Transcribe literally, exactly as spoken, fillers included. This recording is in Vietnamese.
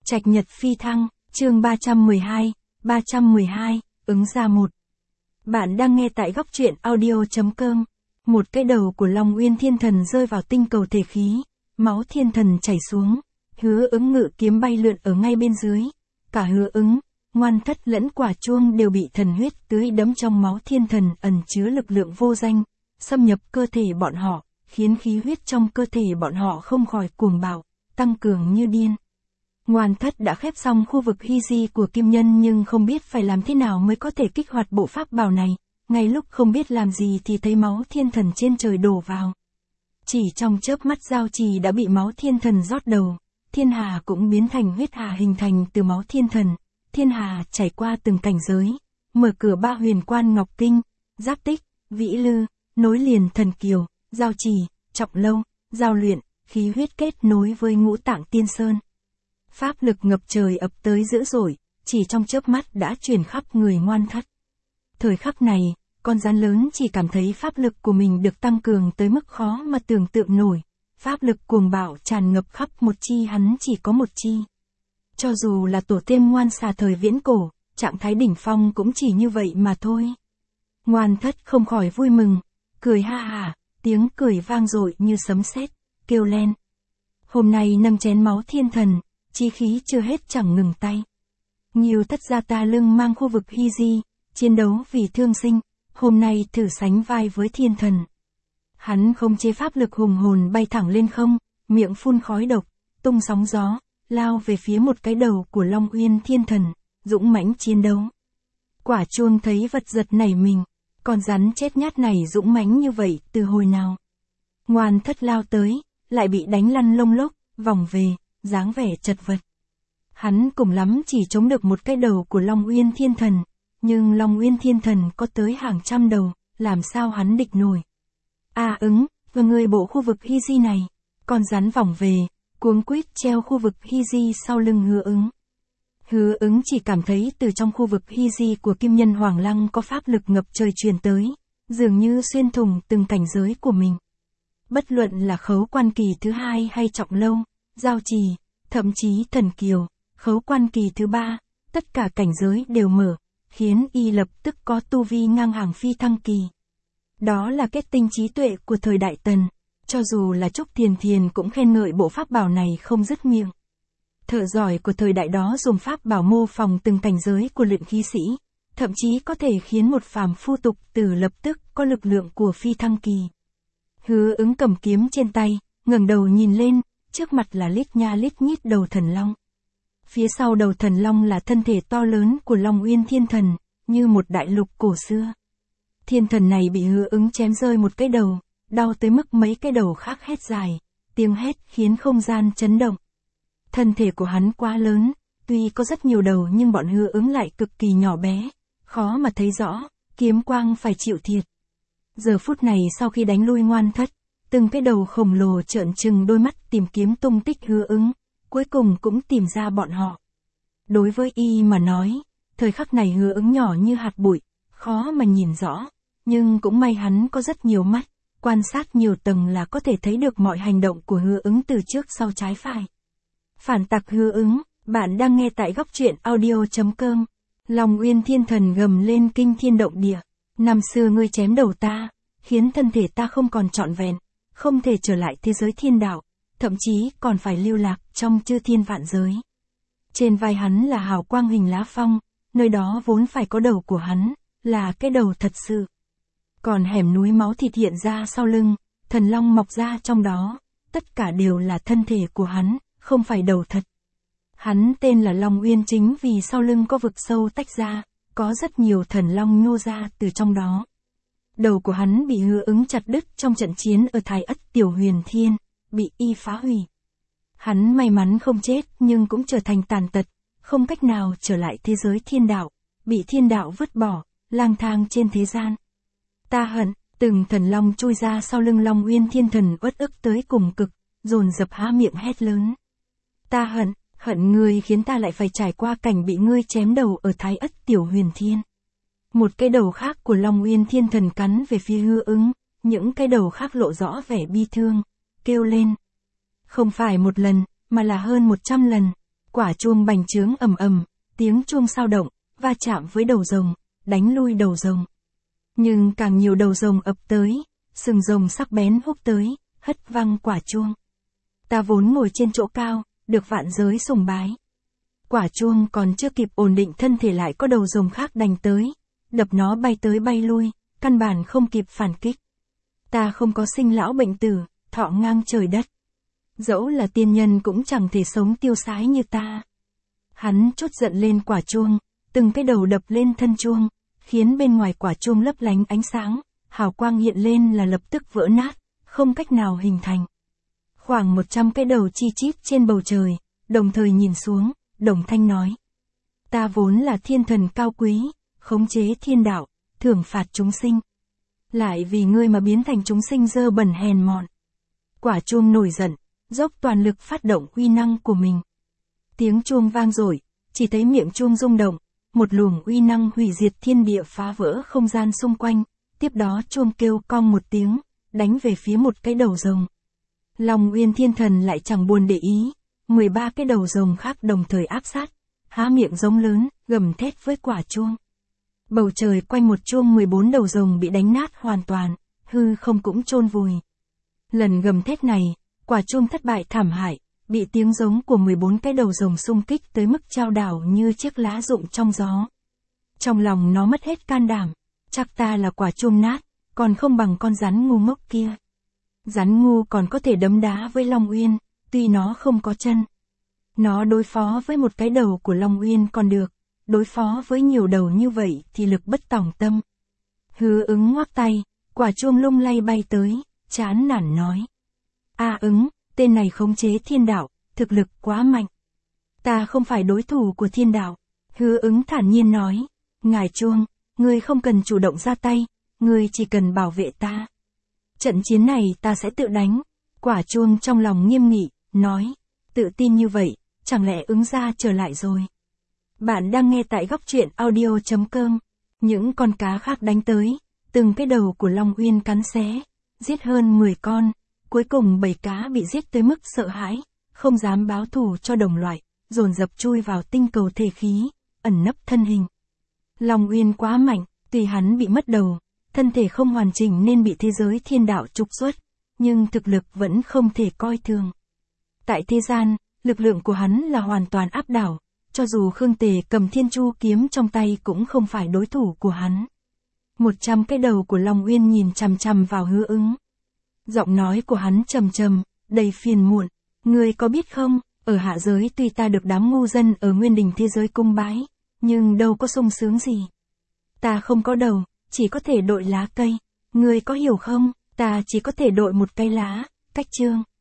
Trạch Nhật Phi Thăng, chương ba trăm mười hai, ba trăm mười hai, ứng ra một. Bạn đang nghe tại góc truyện audio.com. Một cái đầu của Long Uyên Thiên Thần rơi vào tinh cầu thể khí, máu thiên thần chảy xuống, Hứa Ứng ngự kiếm bay lượn ở ngay bên dưới. Cả Hứa Ứng, Ngoan Thất lẫn Quả Chuông đều bị thần huyết tưới đẫm trong máu thiên thần ẩn chứa lực lượng vô danh, xâm nhập cơ thể bọn họ, khiến khí huyết trong cơ thể bọn họ không khỏi cuồng bạo, tăng cường như điên. Ngoan Thất đã khép xong khu vực hy di của Kim Nhân nhưng không biết phải làm thế nào mới có thể kích hoạt bộ pháp bảo này, ngay lúc không biết làm gì thì thấy máu thiên thần trên trời đổ vào. Chỉ trong chớp mắt giao trì đã bị máu thiên thần rót đầu, thiên hà cũng biến thành huyết hà hình thành từ máu thiên thần, thiên hà chảy qua từng cảnh giới, mở cửa ba huyền quan Ngọc Kinh, Giáp Tích, Vĩ Lư, nối liền Thần Kiều, Giao Trì, Trọng Lâu, Giao Luyện, khí huyết kết nối với Ngũ Tạng Tiên Sơn. Pháp lực ngập trời ập tới dữ dội, chỉ trong chớp mắt đã truyền khắp người Ngoan Thất. Thời khắc này, con rắn lớn chỉ cảm thấy pháp lực của mình được tăng cường tới mức khó mà tưởng tượng nổi. Pháp lực cuồng bạo tràn ngập khắp một chi hắn chỉ có một chi. Cho dù là tổ tiên Ngoan Xà thời viễn cổ, trạng thái đỉnh phong cũng chỉ như vậy mà thôi. Ngoan Thất không khỏi vui mừng, cười ha hả, tiếng cười vang dội như sấm sét, kêu lên. Hôm nay nâng chén máu thiên thần, chi khí chưa hết chẳng ngừng tay. Nhiều thất gia ta lưng mang khu vực hy di, chiến đấu vì thương sinh, hôm nay thử sánh vai với thiên thần. Hắn không chế pháp lực hùng hồn bay thẳng lên không, miệng phun khói độc, tung sóng gió, lao về phía một cái đầu của Long Uyên Thiên Thần, dũng mãnh chiến đấu. Quả Chuông thấy vật giật nảy mình, con rắn chết nhát này dũng mãnh như vậy từ hồi nào. Ngoan Thất lao tới, lại bị đánh lăn lông lốc, vòng về, dáng vẻ chật vật. Hắn cùng lắm chỉ chống được một cái đầu của Long Uyên Thiên Thần, nhưng Long Uyên Thiên Thần có tới hàng trăm đầu, làm sao hắn địch nổi. À Ứng, và người bộ khu vực hy di này, con rắn vòng về, cuống quýt treo khu vực hy di sau lưng Hứa Ứng. Hứa Ứng chỉ cảm thấy từ trong khu vực hy di của Kim Nhân Hoàng Lăng có pháp lực ngập trời truyền tới, dường như xuyên thủng từng cảnh giới của mình. Bất luận là khấu quan kỳ thứ hai hay Trọng Lâu, Giao Trì, thậm chí Thần Kiều, khấu quan kỳ thứ ba, tất cả cảnh giới đều mở, khiến y lập tức có tu vi ngang hàng phi thăng kỳ. Đó là kết tinh trí tuệ của thời Đại Tần, cho dù là Trúc Thiền Thiền cũng khen ngợi bộ pháp bảo này không dứt miệng. Thợ giỏi của thời đại đó dùng pháp bảo mô phỏng từng cảnh giới của luyện khí sĩ, thậm chí có thể khiến một phàm phu tục tử lập tức có lực lượng của phi thăng kỳ. Hứa Ứng cầm kiếm trên tay, ngẩng đầu nhìn lên, trước mặt là lít nha lít nhít đầu thần long. Phía sau đầu thần long là thân thể to lớn của Long Uyên Thiên Thần, như một đại lục cổ xưa. Thiên thần này bị Hứa Ứng chém rơi một cái đầu, đau tới mức mấy cái đầu khác hét dài, tiếng hét khiến không gian chấn động. Thân thể của hắn quá lớn, tuy có rất nhiều đầu nhưng bọn Hứa Ứng lại cực kỳ nhỏ bé, khó mà thấy rõ, kiếm quang phải chịu thiệt. Giờ phút này sau khi đánh lui Ngoan Thất, từng cái đầu khổng lồ trợn trừng đôi mắt tìm kiếm tung tích Hứa Ứng, cuối cùng cũng tìm ra bọn họ. Đối với y mà nói, thời khắc này Hứa Ứng nhỏ như hạt bụi, khó mà nhìn rõ, nhưng cũng may hắn có rất nhiều mắt, quan sát nhiều tầng là có thể thấy được mọi hành động của Hứa Ứng từ trước sau trái phải. Phản tặc Hứa Ứng, bạn đang nghe tại góc truyện audio.com. Long Uyên Thiên Thần gầm lên kinh thiên động địa. Năm xưa ngươi chém đầu ta, khiến thân thể ta không còn trọn vẹn, không thể trở lại thế giới thiên đạo, thậm chí còn phải lưu lạc trong chư thiên vạn giới. Trên vai hắn là hào quang hình lá phong, nơi đó vốn phải có đầu của hắn, là cái đầu thật sự. Còn hẻm núi máu thịt hiện ra sau lưng, thần long mọc ra trong đó, tất cả đều là thân thể của hắn, không phải đầu thật. Hắn tên là Long Uyên chính vì sau lưng có vực sâu tách ra, có rất nhiều thần long nhô ra từ trong đó. Đầu của hắn bị Hứa Ứng chặt đứt trong trận chiến ở Thái Ất Tiểu Huyền Thiên, bị y phá hủy. Hắn may mắn không chết nhưng cũng trở thành tàn tật, không cách nào trở lại thế giới thiên đạo, bị thiên đạo vứt bỏ, lang thang trên thế gian. Ta hận, từng thần long chui ra sau lưng Long Uyên Thiên Thần uất ức tới cùng cực, dồn dập há miệng hét lớn. Ta hận, hận ngươi khiến ta lại phải trải qua cảnh bị ngươi chém đầu ở Thái Ất Tiểu Huyền Thiên. Một cái đầu khác của Long Uyên Thiên Thần cắn về phía Hứa Ứng, những cái đầu khác lộ rõ vẻ bi thương, kêu lên. Không phải một lần, mà là hơn một trăm lần. Quả chuông bành trướng ầm ầm, tiếng chuông sao động, va chạm với đầu rồng, đánh lui đầu rồng. Nhưng càng nhiều đầu rồng ập tới, sừng rồng sắc bén húc tới, hất văng quả chuông. Ta vốn ngồi trên chỗ cao, được vạn giới sùng bái. Quả chuông còn chưa kịp ổn định thân thể lại có đầu rồng khác đánh tới, đập nó bay tới bay lui, căn bản không kịp phản kích. Ta không có sinh lão bệnh tử, thọ ngang trời đất. Dẫu là tiên nhân cũng chẳng thể sống tiêu sái như ta. Hắn trút giận lên quả chuông, từng cái đầu đập lên thân chuông, khiến bên ngoài quả chuông lấp lánh ánh sáng, hào quang hiện lên là lập tức vỡ nát, không cách nào hình thành. Khoảng một trăm cái đầu chi chít trên bầu trời, đồng thời nhìn xuống, đồng thanh nói. Ta vốn là thiên thần cao quý, khống chế thiên đạo, thưởng phạt chúng sinh. Lại vì ngươi mà biến thành chúng sinh dơ bẩn hèn mọn. Quả chuông nổi giận, dốc toàn lực phát động uy năng của mình. Tiếng chuông vang dội, chỉ thấy miệng chuông rung động, một luồng uy năng hủy diệt thiên địa phá vỡ không gian xung quanh, tiếp đó chuông kêu cong một tiếng, đánh về phía một cái đầu rồng. Long Uyên Thiên Thần lại chẳng buồn để ý, mười ba cái đầu rồng khác đồng thời áp sát, há miệng giống lớn, gầm thét với quả chuông. Bầu trời quanh một chuông mười bốn đầu rồng bị đánh nát hoàn toàn, hư không cũng chôn vùi. Lần gầm thét này, quả chuông thất bại thảm hại, bị tiếng giống của mười bốn cái đầu rồng xung kích tới mức chao đảo như chiếc lá rụng trong gió. Trong lòng nó mất hết can đảm, chắc ta là quả chuông nát, còn không bằng con rắn ngu ngốc kia. Rắn ngu còn có thể đấm đá với Long Uyên, tuy nó không có chân. Nó đối phó với một cái đầu của Long Uyên còn được, đối phó với nhiều đầu như vậy thì lực bất tòng tâm. Hứa Ứng ngoắc tay, quả chuông lung lay bay tới, chán nản nói. A Ứng, tên này khống chế thiên đạo, thực lực quá mạnh. Ta không phải đối thủ của thiên đạo. Hứa Ứng thản nhiên nói. Ngài chuông, ngươi không cần chủ động ra tay, ngươi chỉ cần bảo vệ ta. Trận chiến này ta sẽ tự đánh. Quả chuông trong lòng nghiêm nghị, nói. Tự tin như vậy, chẳng lẽ Ứng gia trở lại rồi. Bạn đang nghe tại góc truyện audio chấm com. Những con cá khác đánh tới, từng cái đầu của Long Uyên cắn xé, giết hơn mười con, cuối cùng bảy cá bị giết tới mức sợ hãi, không dám báo thù cho đồng loại, dồn dập chui vào tinh cầu thể khí, ẩn nấp thân hình. Long Uyên quá mạnh, tuy hắn bị mất đầu, thân thể không hoàn chỉnh nên bị thế giới thiên đạo trục xuất, nhưng thực lực vẫn không thể coi thường. Tại thế gian, lực lượng của hắn là hoàn toàn áp đảo, cho dù Khương Tề cầm thiên chu kiếm trong tay cũng không phải đối thủ của hắn. Một trăm cái đầu của Long Uyên nhìn chằm chằm vào Hứa Ứng. Giọng nói của hắn trầm trầm, đầy phiền muộn. Ngươi có biết không, ở hạ giới tuy ta được đám ngu dân ở nguyên đình thế giới cung bái, nhưng đâu có sung sướng gì. Ta không có đầu, chỉ có thể đội lá cây. Ngươi có hiểu không, ta chỉ có thể đội một cây lá, cách chương.